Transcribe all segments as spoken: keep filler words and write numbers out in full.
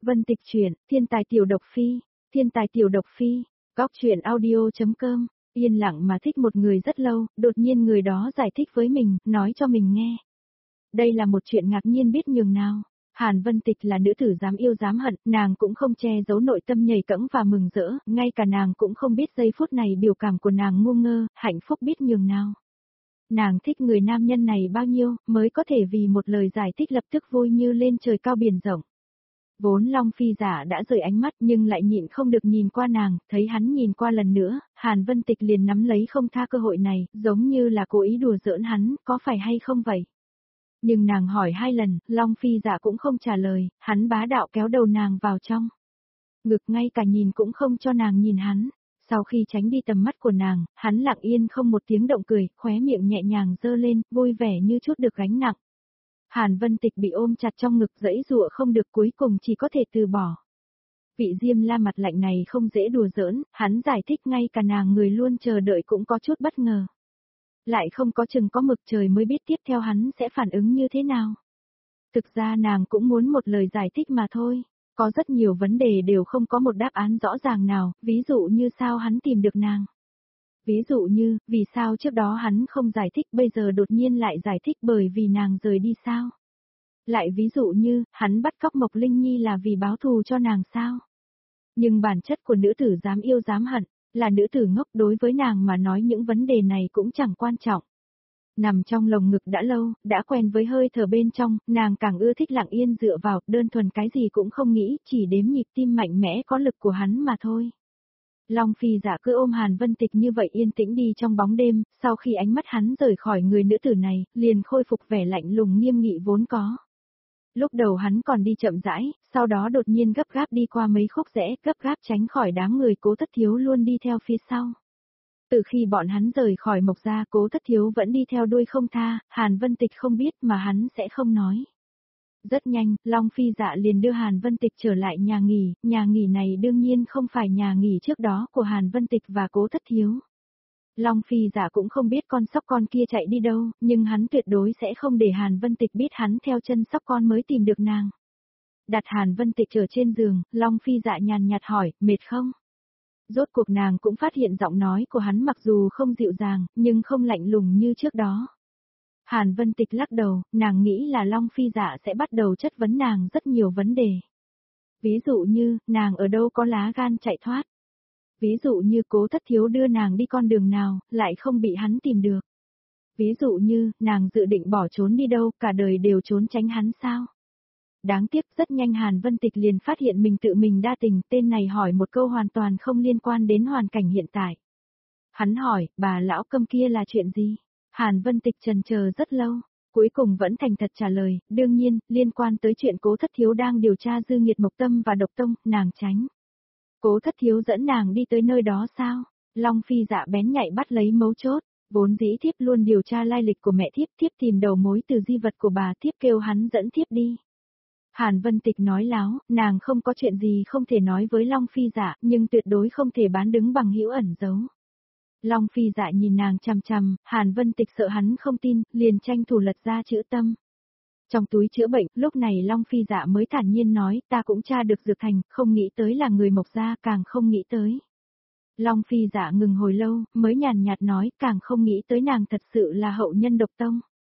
Vân Tịch truyện, Thiên tài tiểu độc phi, Thiên tài tiểu độc phi, góc truyện audio.com, yên lặng mà thích một người rất lâu, đột nhiên người đó giải thích với mình, nói cho mình nghe. Đây là một chuyện ngạc nhiên biết nhường nào. Hàn Vân Tịch là nữ tử dám yêu dám hận, nàng cũng không che giấu nội tâm nhảy cẫng và mừng rỡ, ngay cả nàng cũng không biết giây phút này biểu cảm của nàng ngu ngơ, hạnh phúc biết nhường nào. Nàng thích người nam nhân này bao nhiêu, mới có thể vì một lời giải thích lập tức vui như lên trời cao biển rộng. Vốn Long Phi giả đã rời ánh mắt nhưng lại nhịn không được nhìn qua nàng, thấy hắn nhìn qua lần nữa, Hàn Vân Tịch liền nắm lấy không tha cơ hội này, giống như là cố ý đùa giỡn hắn, có phải hay không vậy? Nhưng nàng hỏi hai lần, Long Phi giả cũng không trả lời, hắn bá đạo kéo đầu nàng vào trong. Ngực ngay cả nhìn cũng không cho nàng nhìn hắn. Sau khi tránh đi tầm mắt của nàng, hắn lặng yên không một tiếng động cười, khóe miệng nhẹ nhàng dơ lên, vui vẻ như chút được gánh nặng. Hàn Vân Tịch bị ôm chặt trong ngực dãy dụa không được cuối cùng chỉ có thể từ bỏ. Vị Diêm La mặt lạnh này không dễ đùa giỡn, hắn giải thích ngay cả nàng người luôn chờ đợi cũng có chút bất ngờ. Lại không có chừng có mực trời mới biết tiếp theo hắn sẽ phản ứng như thế nào. Thực ra nàng cũng muốn một lời giải thích mà thôi. Có rất nhiều vấn đề đều không có một đáp án rõ ràng nào, ví dụ như sao hắn tìm được nàng. Ví dụ như, vì sao trước đó hắn không giải thích bây giờ đột nhiên lại giải thích bởi vì nàng rời đi sao. Lại ví dụ như, hắn bắt cóc Mộc Linh Nhi là vì báo thù cho nàng sao. Nhưng bản chất của nữ tử dám yêu dám hận, là nữ tử ngốc đối với nàng mà nói những vấn đề này cũng chẳng quan trọng. Nằm trong lồng ngực đã lâu, đã quen với hơi thở bên trong, nàng càng ưa thích lặng yên dựa vào, đơn thuần cái gì cũng không nghĩ, chỉ đếm nhịp tim mạnh mẽ có lực của hắn mà thôi. Long Phi giả cứ ôm Hàn Vân Tịch như vậy yên tĩnh đi trong bóng đêm, sau khi ánh mắt hắn rời khỏi người nữ tử này, liền khôi phục vẻ lạnh lùng nghiêm nghị vốn có. Lúc đầu hắn còn đi chậm rãi, sau đó đột nhiên gấp gáp đi qua mấy khúc rẽ, gấp gáp tránh khỏi đám người Cố Thất Thiếu luôn đi theo phía sau. Từ khi bọn hắn rời khỏi Mộc gia, Cố Thất Thiếu vẫn đi theo đuôi không tha, Hàn Vân Tịch không biết mà hắn sẽ không nói. Rất nhanh, Long Phi dạ liền đưa Hàn Vân Tịch trở lại nhà nghỉ, nhà nghỉ này đương nhiên không phải nhà nghỉ trước đó của Hàn Vân Tịch và Cố Thất Thiếu. Long Phi dạ cũng không biết con sóc con kia chạy đi đâu, nhưng hắn tuyệt đối sẽ không để Hàn Vân Tịch biết hắn theo chân sóc con mới tìm được nàng. Đặt Hàn Vân Tịch ở trên giường, Long Phi dạ nhàn nhạt hỏi, mệt không? Rốt cuộc nàng cũng phát hiện giọng nói của hắn mặc dù không dịu dàng, nhưng không lạnh lùng như trước đó. Hàn Vân Tịch lắc đầu, nàng nghĩ là Long Phi dạ sẽ bắt đầu chất vấn nàng rất nhiều vấn đề. Ví dụ như, nàng ở đâu có lá gan chạy thoát. Ví dụ như Cố Thất Thiếu đưa nàng đi con đường nào, lại không bị hắn tìm được. Ví dụ như, nàng dự định bỏ trốn đi đâu, cả đời đều trốn tránh hắn sao. Đáng tiếc rất nhanh Hàn Vân Tịch liền phát hiện mình tự mình đa tình, tên này hỏi một câu hoàn toàn không liên quan đến hoàn cảnh hiện tại. Hắn hỏi, bà lão câm kia là chuyện gì? Hàn Vân Tịch trần chờ rất lâu, cuối cùng vẫn thành thật trả lời, đương nhiên, liên quan tới chuyện Cố Thất Thiếu đang điều tra Dư Nghiệt Mộc Tâm và Độc Tông, nàng tránh. Cố Thất Thiếu dẫn nàng đi tới nơi đó sao? Long Phi dạ bén nhạy bắt lấy mấu chốt, vốn dĩ thiếp luôn điều tra lai lịch của mẹ thiếp, thiếp tìm đầu mối từ di vật của bà, thiếp kêu hắn dẫn thiếp đi. Hàn Vân Tịch nói láo, nàng không có chuyện gì không thể nói với Long Phi dạ, nhưng tuyệt đối không thể bán đứng bằng hữu ẩn giấu. Long Phi dạ nhìn nàng chằm chằm, Hàn Vân Tịch sợ hắn không tin, liền tranh thủ lật ra chữ tâm. Trong túi chữa bệnh, lúc này Long Phi dạ mới thản nhiên nói, ta cũng tra được Dược Thành, không nghĩ tới là người Mộc gia, càng không nghĩ tới. Long Phi dạ ngừng hồi lâu, mới nhàn nhạt nói, càng không nghĩ tới nàng thật sự là hậu nhân Độc Tông.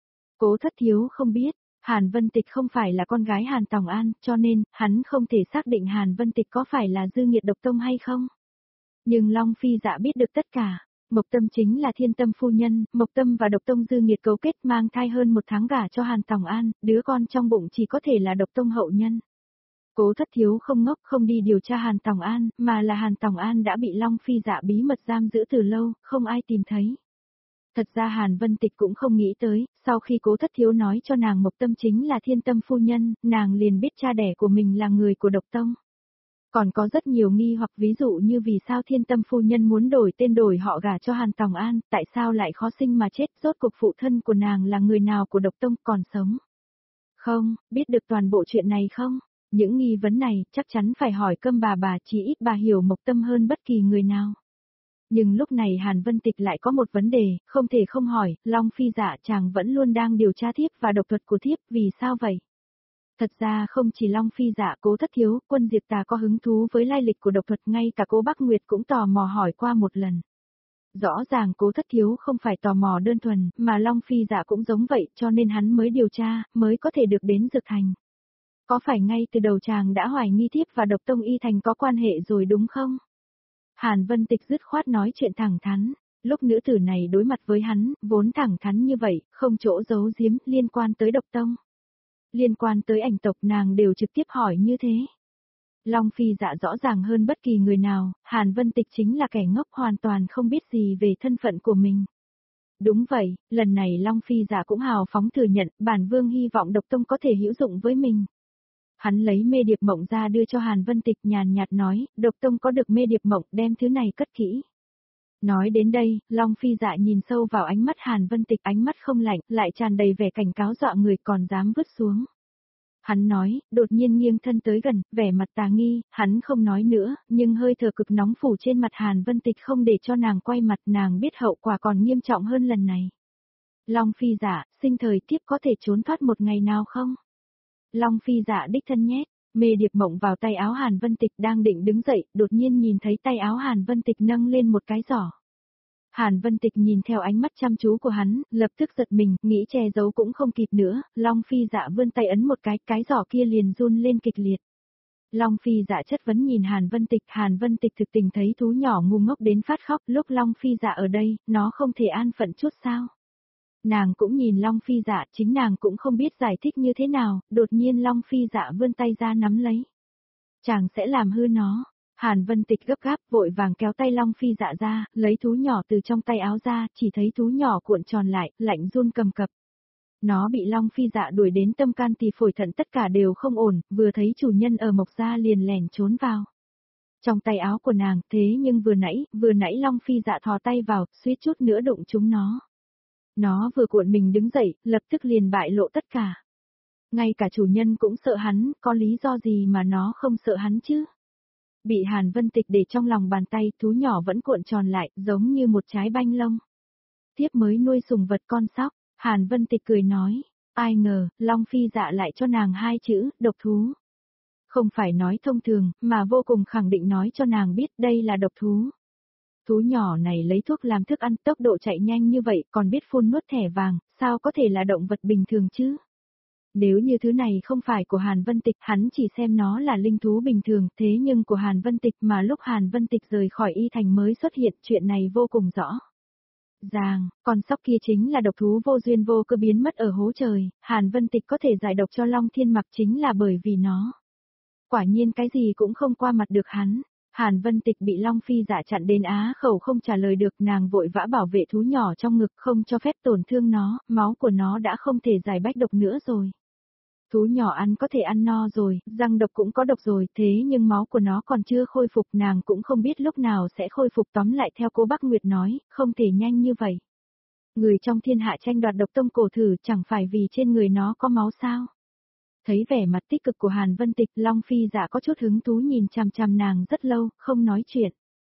Cố Thất Thiếu không biết, Hàn Vân Tịch không phải là con gái Hàn Tòng An, cho nên, hắn không thể xác định Hàn Vân Tịch có phải là Dư Nghiệt Độc Tông hay không. Nhưng Long Phi dạ biết được tất cả. Mộc Tâm chính là Thiên Tâm phu nhân, Mộc Tâm và Độc Tông Dư Nghiệt cấu kết mang thai hơn một tháng gả cho Hàn Tòng An, đứa con trong bụng chỉ có thể là Độc Tông hậu nhân. Cố Thất Thiếu không ngốc không đi điều tra Hàn Tòng An, mà là Hàn Tòng An đã bị Long Phi dạ bí mật giam giữ từ lâu, không ai tìm thấy. Thật ra Hàn Vân Tịch cũng không nghĩ tới, sau khi Cố Thất Thiếu nói cho nàng Mộc Tâm chính là Thiên Tâm phu nhân, nàng liền biết cha đẻ của mình là người của Độc Tông. Còn có rất nhiều nghi hoặc ví dụ như vì sao Thiên Tâm phu nhân muốn đổi tên đổi họ gả cho Hàn Tòng An, tại sao lại khó sinh mà chết, rốt cuộc phụ thân của nàng là người nào của Độc Tông còn sống. Không, biết được toàn bộ chuyện này không? Những nghi vấn này chắc chắn phải hỏi Câm bà bà, chỉ ít bà hiểu Mộc Tâm hơn bất kỳ người nào. Nhưng lúc này Hàn Vân Tịch lại có một vấn đề, không thể không hỏi, Long Phi dạ chàng vẫn luôn đang điều tra thiếp và độc thuật của thiếp, vì sao vậy? Thật ra không chỉ Long Phi Dạ, Cố Thất Thiếu, Quân Diệt Tà có hứng thú với lai lịch của độc thuật, ngay cả Cố Bắc Nguyệt cũng tò mò hỏi qua một lần. Rõ ràng Cố Thất Thiếu không phải tò mò đơn thuần, mà Long Phi Dạ cũng giống vậy, cho nên hắn mới điều tra, mới có thể được đến Dược Thành. Có phải ngay từ đầu chàng đã hoài nghi Thiếp và Độc Tông Y Thành có quan hệ rồi đúng không? Hàn Vân Tịch dứt khoát nói chuyện thẳng thắn. Lúc nữ tử này đối mặt với hắn, vốn thẳng thắn như vậy, không chỗ giấu giếm, liên quan tới Độc Tông. Liên quan tới ảnh tộc, nàng đều trực tiếp hỏi như thế. Long Phi Dạ rõ ràng hơn bất kỳ người nào, Hàn Vân Tịch chính là kẻ ngốc hoàn toàn không biết gì về thân phận của mình. Đúng vậy, lần này Long Phi Dạ cũng hào phóng thừa nhận, bản vương hy vọng Độc Tông có thể hữu dụng với mình. Hắn lấy mê điệp mộng ra đưa cho Hàn Vân Tịch, nhàn nhạt nói, Độc Tông có được mê điệp mộng, đem thứ này cất kỹ. Nói đến đây, Long Phi Dạ nhìn sâu vào ánh mắt Hàn Vân Tịch, ánh mắt không lạnh, lại tràn đầy vẻ cảnh cáo dọa người, còn dám vứt xuống. Hắn nói, đột nhiên nghiêng thân tới gần, vẻ mặt tà nghi, hắn không nói nữa, nhưng hơi thở cực nóng phủ trên mặt Hàn Vân Tịch không để cho nàng quay mặt, nàng biết hậu quả còn nghiêm trọng hơn lần này. Long Phi Dạ, sinh thời Thiếp có thể trốn thoát một ngày nào không? Long Phi Dạ đích thân nhét, mê điệp mộng vào tay áo Hàn Vân Tịch, đang định đứng dậy, đột nhiên nhìn thấy tay áo Hàn Vân Tịch nâng lên một cái giỏ. Hàn Vân Tịch nhìn theo ánh mắt chăm chú của hắn, lập tức giật mình, nghĩ che giấu cũng không kịp nữa, Long Phi Dạ vươn tay ấn một cái, cái giỏ kia liền run lên kịch liệt. Long Phi Dạ chất vấn nhìn Hàn Vân Tịch, Hàn Vân Tịch thực tình thấy thú nhỏ ngu ngốc đến phát khóc, lúc Long Phi Dạ ở đây, nó không thể an phận chút sao? Nàng cũng nhìn Long Phi Dạ, chính nàng cũng không biết giải thích như thế nào, đột nhiên Long Phi Dạ vươn tay ra nắm lấy. Chàng sẽ làm hư nó. Hàn Vân Tịch gấp gáp, vội vàng kéo tay Long Phi Dạ ra, lấy thú nhỏ từ trong tay áo ra, chỉ thấy thú nhỏ cuộn tròn lại, lạnh run cầm cập. Nó bị Long Phi Dạ đuổi đến tâm can tỳ phổi thận tất cả đều không ổn, vừa thấy chủ nhân ở Mộc Gia liền lèn trốn vào. Trong tay áo của nàng, thế nhưng vừa nãy, vừa nãy Long Phi Dạ thò tay vào, suýt chút nữa đụng trúng nó. Nó vừa cuộn mình đứng dậy, lập tức liền bại lộ tất cả. Ngay cả chủ nhân cũng sợ hắn, có lý do gì mà nó không sợ hắn chứ? Bị Hàn Vân Tịch để trong lòng bàn tay, thú nhỏ vẫn cuộn tròn lại, giống như một trái banh lông. Thiếp mới nuôi sùng vật con sóc, Hàn Vân Tịch cười nói, ai ngờ, Long Phi Dạ lại cho nàng hai chữ, độc thú. Không phải nói thông thường, mà vô cùng khẳng định nói cho nàng biết đây là độc thú. Thú nhỏ này lấy thuốc làm thức ăn, tốc độ chạy nhanh như vậy, còn biết phun nuốt thẻ vàng, sao có thể là động vật bình thường chứ? Nếu như thứ này không phải của Hàn Vân Tịch, hắn chỉ xem nó là linh thú bình thường, thế nhưng của Hàn Vân Tịch, mà lúc Hàn Vân Tịch rời khỏi Y Thành mới xuất hiện, chuyện này vô cùng rõ. Ràng, con sóc kia chính là độc thú vô duyên vô cơ biến mất ở hố trời, Hàn Vân Tịch có thể giải độc cho Long Thiên Mặc chính là bởi vì nó. Quả nhiên cái gì cũng không qua mặt được hắn. Hàn Vân Tịch bị Long Phi Dạ chặn đến á khẩu không trả lời được, nàng vội vã bảo vệ thú nhỏ trong ngực, không cho phép tổn thương nó, máu của nó đã không thể giải bách độc nữa rồi. Thú nhỏ ăn có thể ăn no rồi, răng độc cũng có độc rồi, thế nhưng máu của nó còn chưa khôi phục, nàng cũng không biết lúc nào sẽ khôi phục. Tóm lại theo Cố Bắc Nguyệt nói, không thể nhanh như vậy. Người trong thiên hạ tranh đoạt độc tông cổ thử chẳng phải vì trên người nó có máu sao? Thấy vẻ mặt tích cực của Hàn Vân Tịch, Long Phi Dạ có chút hứng thú nhìn chằm chằm nàng rất lâu, không nói chuyện.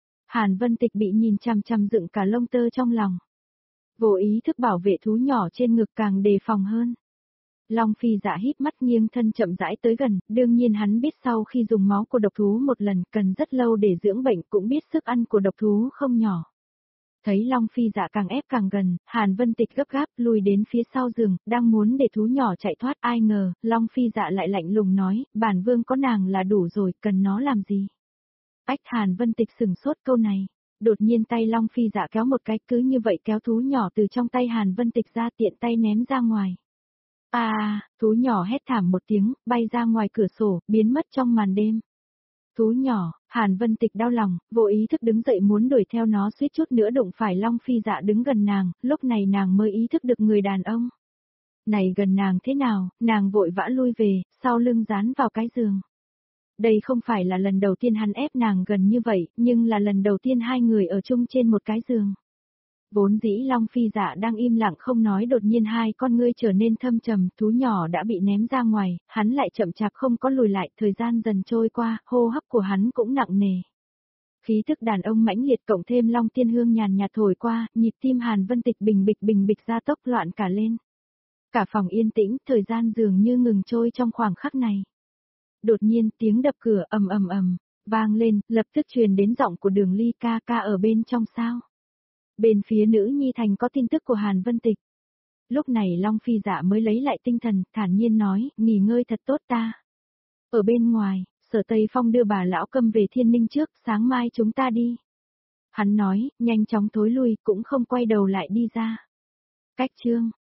Hàn Vân Tịch bị nhìn chằm chằm dựng cả lông tơ trong lòng. Vô ý thức bảo vệ thú nhỏ trên ngực càng đề phòng hơn. Long Phi Dạ híp mắt nghiêng thân chậm rãi tới gần, đương nhiên hắn biết sau khi dùng máu của độc thú một lần cần rất lâu để dưỡng bệnh, cũng biết sức ăn của độc thú không nhỏ. Thấy Long Phi Dạ càng ép càng gần, Hàn Vân Tịch gấp gáp lùi đến phía sau giường, đang muốn để thú nhỏ chạy thoát, ai ngờ, Long Phi Dạ lại lạnh lùng nói, bản vương có nàng là đủ rồi, cần nó làm gì? Ách, Hàn Vân Tịch sừng sốt câu này, đột nhiên tay Long Phi Dạ kéo một cái, cứ như vậy kéo thú nhỏ từ trong tay Hàn Vân Tịch ra, tiện tay ném ra ngoài. À, thú nhỏ hét thảm một tiếng, bay ra ngoài cửa sổ, biến mất trong màn đêm. Thú nhỏ, Hàn Vân Tịch đau lòng, vô ý thức đứng dậy muốn đuổi theo nó, suýt chút nữa đụng phải Long Phi Dạ đứng gần nàng, lúc này nàng mới ý thức được người đàn ông này gần nàng thế nào, nàng vội vã lui về, sau lưng dán vào cái giường. Đây không phải là lần đầu tiên hắn ép nàng gần như vậy, nhưng là lần đầu tiên hai người ở chung trên một cái giường. Vốn dĩ Long Phi Dạ đang im lặng không nói, đột nhiên hai con ngươi trở nên thâm trầm, thú nhỏ đã bị ném ra ngoài, hắn lại chậm chạp không có lùi lại, thời gian dần trôi qua, hô hấp của hắn cũng nặng nề. Khí thức đàn ông mãnh liệt cộng thêm Long Tiên Hương nhàn nhạt thổi qua, nhịp tim Hàn Vân Tịch bình bịch bình bịch ra tốc loạn cả lên. Cả phòng yên tĩnh, thời gian dường như ngừng trôi trong khoảng khắc này. Đột nhiên tiếng đập cửa ầm ầm ầm, vang lên, lập tức truyền đến giọng của Đường Ly ca ca ở bên trong sao. Bên phía nữ nhi thành có tin tức của Hàn Vân Tịch. Lúc này Long Phi Dạ mới lấy lại tinh thần, thản nhiên nói, nghỉ ngơi thật tốt ta. Ở bên ngoài, Sở Tây Phong đưa bà lão Câm về Thiên Ninh trước, sáng mai chúng ta đi. Hắn nói, nhanh chóng thối lui, cũng không quay đầu lại đi ra. Cách chương